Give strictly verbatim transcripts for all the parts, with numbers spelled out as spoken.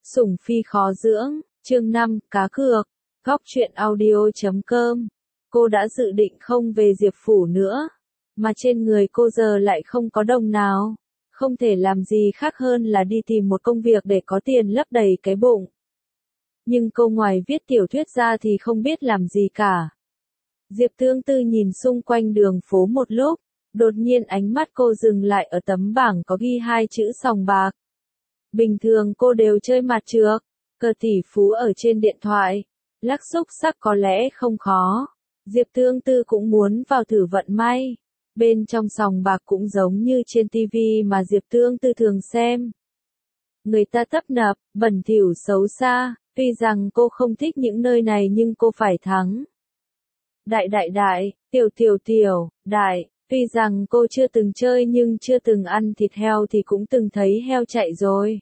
Sủng phi khó dưỡng, chương năm, cá cược, góc truyện audio chấm com. Cô đã dự định không về Diệp Phủ nữa, mà trên người cô giờ lại không có đồng nào. Không thể làm gì khác hơn là đi tìm một công việc để có tiền lấp đầy cái bụng. Nhưng cô ngoài viết tiểu thuyết ra thì không biết làm gì cả. Diệp Tương Tư nhìn xung quanh đường phố một lúc, đột nhiên ánh mắt cô dừng lại ở tấm bảng có ghi hai chữ sòng bạc. Bình thường cô đều chơi mặt trược, cờ tỷ phú ở trên điện thoại, lắc xúc xắc có lẽ không khó. Diệp Tương Tư cũng muốn vào thử vận may. Bên trong sòng bạc cũng giống như trên tivi mà Diệp Tương Tư thường xem. Người ta tấp nập, bẩn thỉu xấu xa, tuy rằng cô không thích những nơi này nhưng cô phải thắng. Đại đại đại, tiểu tiểu tiểu, đại, tuy rằng cô chưa từng chơi nhưng chưa từng ăn thịt heo thì cũng từng thấy heo chạy rồi.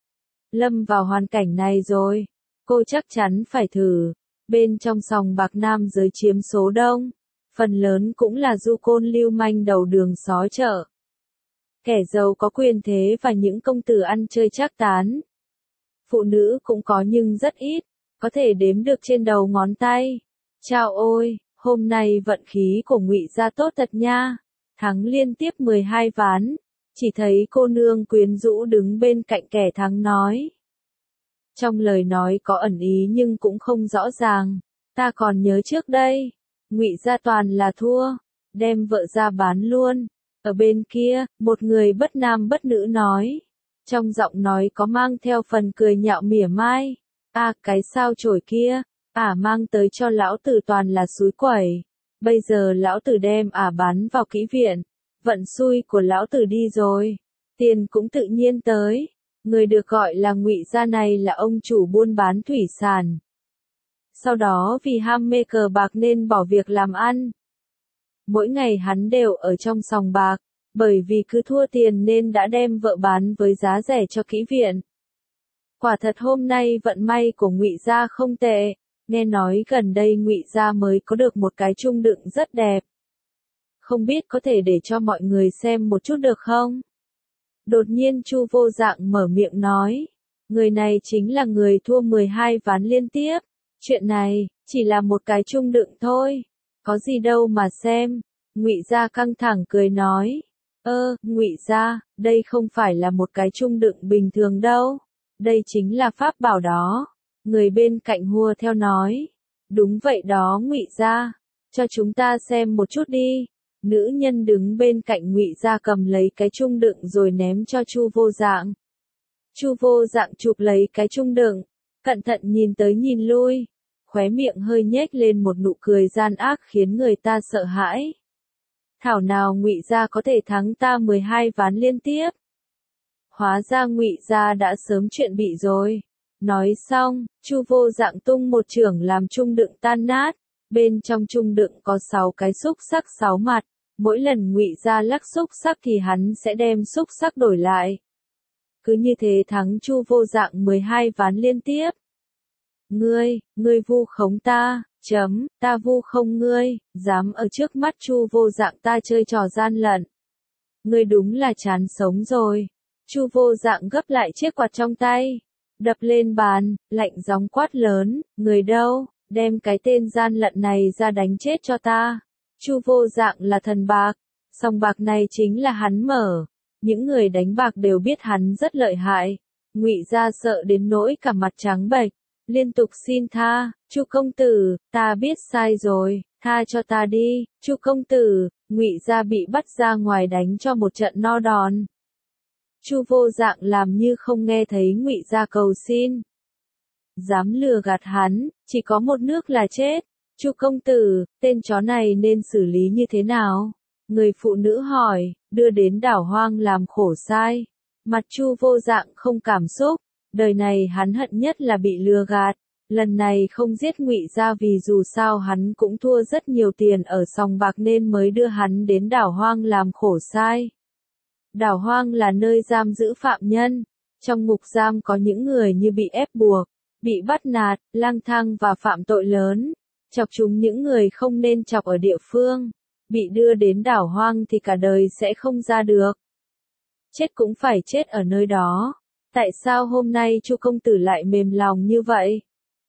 Lâm vào hoàn cảnh này rồi, cô chắc chắn phải thử. Bên trong sòng bạc nam giới chiếm số đông, phần lớn cũng là du côn lưu manh đầu đường xó chợ. Kẻ giàu có quyền thế và những công tử ăn chơi trác tán. Phụ nữ cũng có nhưng rất ít, có thể đếm được trên đầu ngón tay. Chao ôi, hôm nay vận khí của Ngụy gia tốt thật nha, thắng liên tiếp mười hai ván. Chỉ thấy cô nương quyến rũ đứng bên cạnh kẻ thắng nói. Trong lời nói có ẩn ý nhưng cũng không rõ ràng. Ta còn nhớ trước đây, Ngụy gia toàn là thua, đem vợ ra bán luôn. Ở bên kia, một người bất nam bất nữ nói. Trong giọng nói có mang theo phần cười nhạo mỉa mai. À, cái sao chổi kia, ả mang tới cho lão tử toàn là xúi quẩy. Bây giờ lão tử đem ả bán vào kỹ viện. Vận xui của lão tử đi rồi. Tiền cũng tự nhiên tới. Người được gọi là Ngụy gia này là ông chủ buôn bán thủy sản. Sau đó vì ham mê cờ bạc nên bỏ việc làm ăn. Mỗi ngày hắn đều ở trong sòng bạc, bởi vì cứ thua tiền nên đã đem vợ bán với giá rẻ cho kỹ viện. Quả thật hôm nay vận may của Ngụy gia không tệ, nghe nói gần đây Ngụy gia mới có được một cái chung đựng rất đẹp. Không biết có thể để cho mọi người xem một chút được không? Đột nhiên Chu Vô Dạng mở miệng nói, người này chính là người thua mười hai ván liên tiếp. Chuyện này chỉ là một cái chung đựng thôi, có gì đâu mà xem. Ngụy gia căng thẳng cười nói, ơ, Ngụy gia, đây không phải là một cái chung đựng bình thường đâu, đây chính là pháp bảo đó. Người bên cạnh hùa theo nói, đúng vậy đó Ngụy gia, cho chúng ta xem một chút đi. Nữ nhân đứng bên cạnh Ngụy gia cầm lấy cái chung đựng rồi ném cho Chu Vô Dạng. Chu Vô Dạng chụp lấy cái chung đựng, cẩn thận nhìn tới nhìn lui, khóe miệng hơi nhếch lên một nụ cười gian ác khiến người ta sợ hãi. Thảo nào Ngụy gia có thể thắng ta mười hai ván liên tiếp. Hóa ra Ngụy gia đã sớm chuyện bị rồi. Nói xong, Chu Vô Dạng tung một chưởng làm chung đựng tan nát. Bên trong chung đựng có sáu cái xúc xắc sáu mặt, mỗi lần Ngụy gia lắc xúc xắc thì hắn sẽ đem xúc xắc đổi lại. Cứ như thế thắng Chu Vô Dạng mười hai ván liên tiếp. Ngươi, ngươi vu khống ta, chấm, ta vu không ngươi, dám ở trước mắt Chu Vô Dạng ta chơi trò gian lận. Ngươi đúng là chán sống rồi. Chu Vô Dạng gấp lại chiếc quạt trong tay, đập lên bàn, lạnh giọng quát lớn, người đâu? Đem cái tên gian lận này ra đánh chết cho ta. Chu Vô Dạng là thần bạc, sòng bạc này chính là hắn mở. Những người đánh bạc đều biết hắn rất lợi hại. Ngụy gia sợ đến nỗi cả mặt trắng bệch, liên tục xin tha. Chu công tử, ta biết sai rồi, tha cho ta đi. Chu công tử, Ngụy gia bị bắt ra ngoài đánh cho một trận no đòn. Chu Vô Dạng làm như không nghe thấy Ngụy gia cầu xin. Dám lừa gạt hắn, chỉ có một nước là chết. Chu công tử, tên chó này nên xử lý như thế nào? Người phụ nữ hỏi, đưa đến đảo hoang làm khổ sai. Mặt Chu Vô Dạng không cảm xúc, đời này hắn hận nhất là bị lừa gạt. Lần này không giết Ngụy gia vì dù sao hắn cũng thua rất nhiều tiền ở sòng bạc nên mới đưa hắn đến đảo hoang làm khổ sai. Đảo hoang là nơi giam giữ phạm nhân. Trong ngục giam có những người như bị ép buộc, bị bắt nạt, lang thang và phạm tội lớn, chọc chúng những người không nên chọc ở địa phương, bị đưa đến đảo hoang thì cả đời sẽ không ra được. Chết cũng phải chết ở nơi đó. Tại sao hôm nay Chu công tử lại mềm lòng như vậy?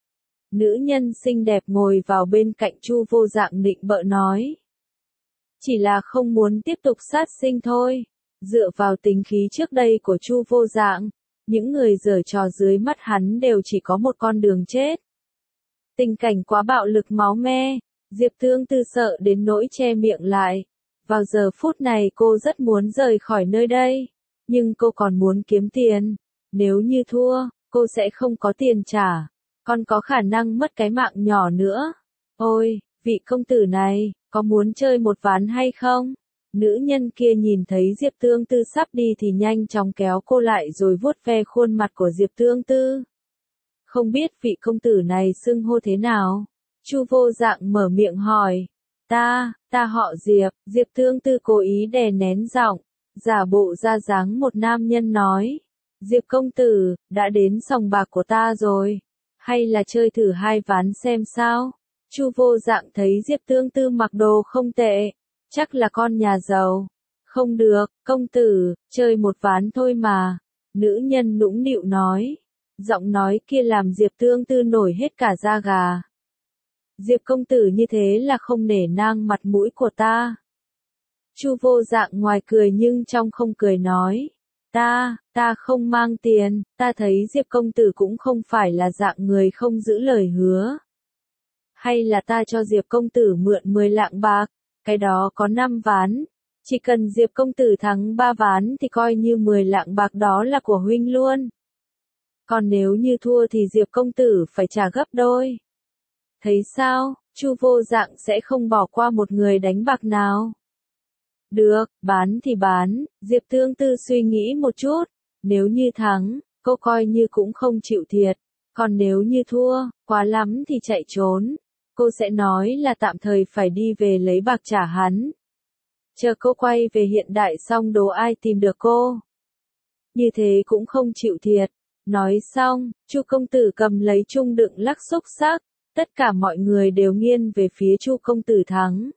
Nữ nhân xinh đẹp ngồi vào bên cạnh Chu Vô Dạng nịnh bợ nói. Chỉ là không muốn tiếp tục sát sinh thôi. Dựa vào tính khí trước đây của Chu Vô Dạng, những người giở trò dưới mắt hắn đều chỉ có một con đường chết. Tình cảnh quá bạo lực máu me, Diệp Tương Tư sợ đến nỗi che miệng lại. Vào giờ phút này cô rất muốn rời khỏi nơi đây, nhưng cô còn muốn kiếm tiền. Nếu như thua, cô sẽ không có tiền trả, còn có khả năng mất cái mạng nhỏ nữa. Ôi, vị công tử này, có muốn chơi một ván hay không? Nữ nhân kia nhìn thấy Diệp Tương Tư sắp đi thì nhanh chóng kéo cô lại rồi vuốt ve khuôn mặt của Diệp Tương Tư. Không biết vị công tử này xưng hô thế nào? Chu Vô Dạng mở miệng hỏi. Ta, ta họ Diệp. Diệp Tương Tư cố ý đè nén giọng, giả bộ ra dáng một nam nhân nói. Diệp công tử, đã đến sòng bạc của ta rồi. Hay là chơi thử hai ván xem sao? Chu Vô Dạng thấy Diệp Tương Tư mặc đồ không tệ, chắc là con nhà giàu. Không được, công tử, chơi một ván thôi mà. Nữ nhân nũng nịu nói. Giọng nói kia làm Diệp Tương Tư nổi hết cả da gà. Diệp công tử như thế là không nể nang mặt mũi của ta. Chu Vô Dạng ngoài cười nhưng trong không cười nói. Ta, ta không mang tiền, ta thấy Diệp công tử cũng không phải là dạng người không giữ lời hứa. Hay là ta cho Diệp công tử mượn mười lạng bạc, cái đó có năm ván. Chỉ cần Diệp công tử thắng ba ván thì coi như mười lạng bạc đó là của huynh luôn. Còn nếu như thua thì Diệp công tử phải trả gấp đôi. Thấy sao, Chu Vô Dạng sẽ không bỏ qua một người đánh bạc nào. Được, bán thì bán, Diệp Tương Tư suy nghĩ một chút. Nếu như thắng, cô coi như cũng không chịu thiệt. Còn nếu như thua, quá lắm thì chạy trốn. Cô sẽ nói là tạm thời phải đi về lấy bạc trả hắn. Chờ cô quay về hiện đại xong đồ ai tìm được cô. Như thế cũng không chịu thiệt. Nói xong, Chu công tử cầm lấy chung đựng lắc xúc xắc. Tất cả mọi người đều nghiêng về phía Chu công tử thắng.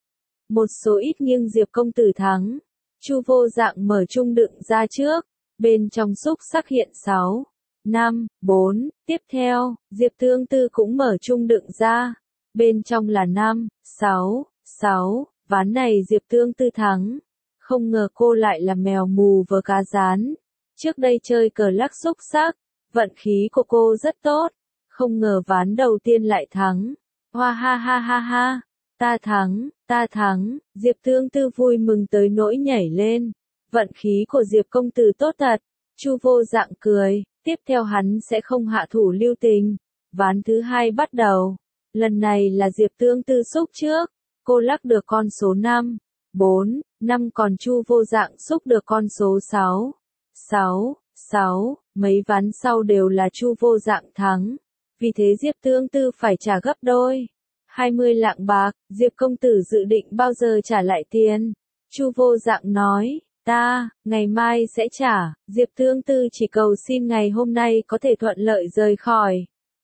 Một số ít nghiêng Diệp công tử thắng. Chu Vô Dạng mở chung đựng ra trước. Bên trong xúc xắc hiện sáu, năm, bốn. Tiếp theo, Diệp Tương Tư cũng mở chung đựng ra. Bên trong là năm, sáu, sáu. Ván này Diệp Tương Tư thắng. Không ngờ cô lại là mèo mù vớ cá rán. Trước đây chơi cờ lắc xúc xắc, vận khí của cô rất tốt. Không ngờ ván đầu tiên lại thắng. Hoa ha ha ha ha. Ta thắng, ta thắng. Diệp Tương Tư vui mừng tới nỗi nhảy lên. Vận khí của Diệp công tử tốt thật. Chu Vô Dạng cười. Tiếp theo hắn sẽ không hạ thủ lưu tình. Ván thứ hai bắt đầu. Lần này là Diệp Tương Tư xúc trước. Cô lắc được con số năm, bốn, năm còn Chu Vô Dạng xúc được con số sáu, sáu, sáu. Mấy ván sau đều là Chu Vô Dạng thắng. Vì thế Diệp Tương Tư phải trả gấp đôi. hai mươi lạng bạc, Diệp công tử dự định bao giờ trả lại tiền? Chu Vô Dạng nói, ta, ngày mai sẽ trả. Diệp Tương Tư chỉ cầu xin ngày hôm nay có thể thuận lợi rời khỏi.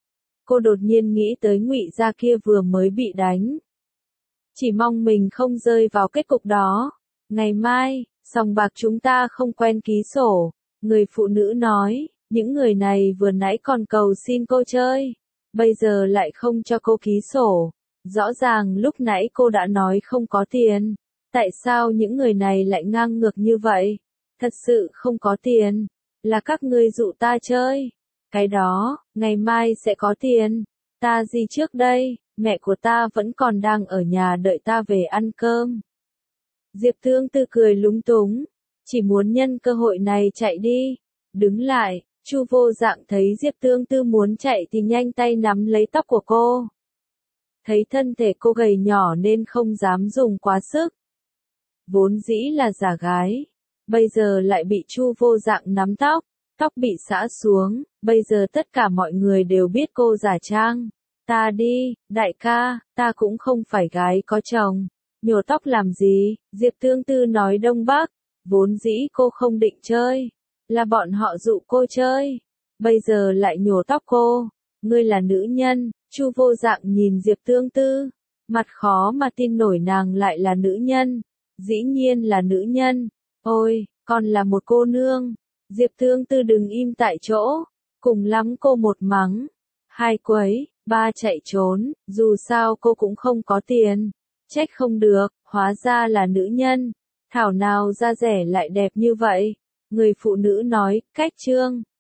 Cô đột nhiên nghĩ tới Ngụy gia kia vừa mới bị đánh. Chỉ mong mình không rơi vào kết cục đó. Ngày mai, sòng bạc chúng ta không quen ký sổ. Người phụ nữ nói, những người này vừa nãy còn cầu xin cô chơi. Bây giờ lại không cho cô ký sổ. Rõ ràng lúc nãy cô đã nói không có tiền. Tại sao những người này lại ngang ngược như vậy? Thật sự không có tiền. Là các ngươi dụ ta chơi. Cái đó, ngày mai sẽ có tiền. Ta gì trước đây, mẹ của ta vẫn còn đang ở nhà đợi ta về ăn cơm. Diệp Tương Tư cười lúng túng. Chỉ muốn nhân cơ hội này chạy đi. Đứng lại, Chu Vô Dạng thấy Diệp Tương Tư muốn chạy thì nhanh tay nắm lấy tóc của cô. Thấy thân thể cô gầy nhỏ nên không dám dùng quá sức. Vốn dĩ là giả gái. Bây giờ lại bị Chu Vô Dạng nắm tóc. Tóc bị xõa xuống. Bây giờ tất cả mọi người đều biết cô giả trang. Ta đi, đại ca, ta cũng không phải gái có chồng. Nhổ tóc làm gì? Diệp Tương Tư nói Đông Bắc. Vốn dĩ cô không định chơi. Là bọn họ dụ cô chơi. Bây giờ lại nhổ tóc cô. Ngươi là nữ nhân. Chu Vô Dạng nhìn Diệp Tương Tư. Mặt khó mà tin nổi nàng lại là nữ nhân. Dĩ nhiên là nữ nhân. Ôi, còn là một cô nương. Diệp Thương Tư đừng im tại chỗ, cùng lắm cô một mắng, hai quấy, ba chạy trốn, dù sao cô cũng không có tiền, trách không được, hóa ra là nữ nhân, thảo nào da rẻ lại đẹp như vậy, người phụ nữ nói, cách trương.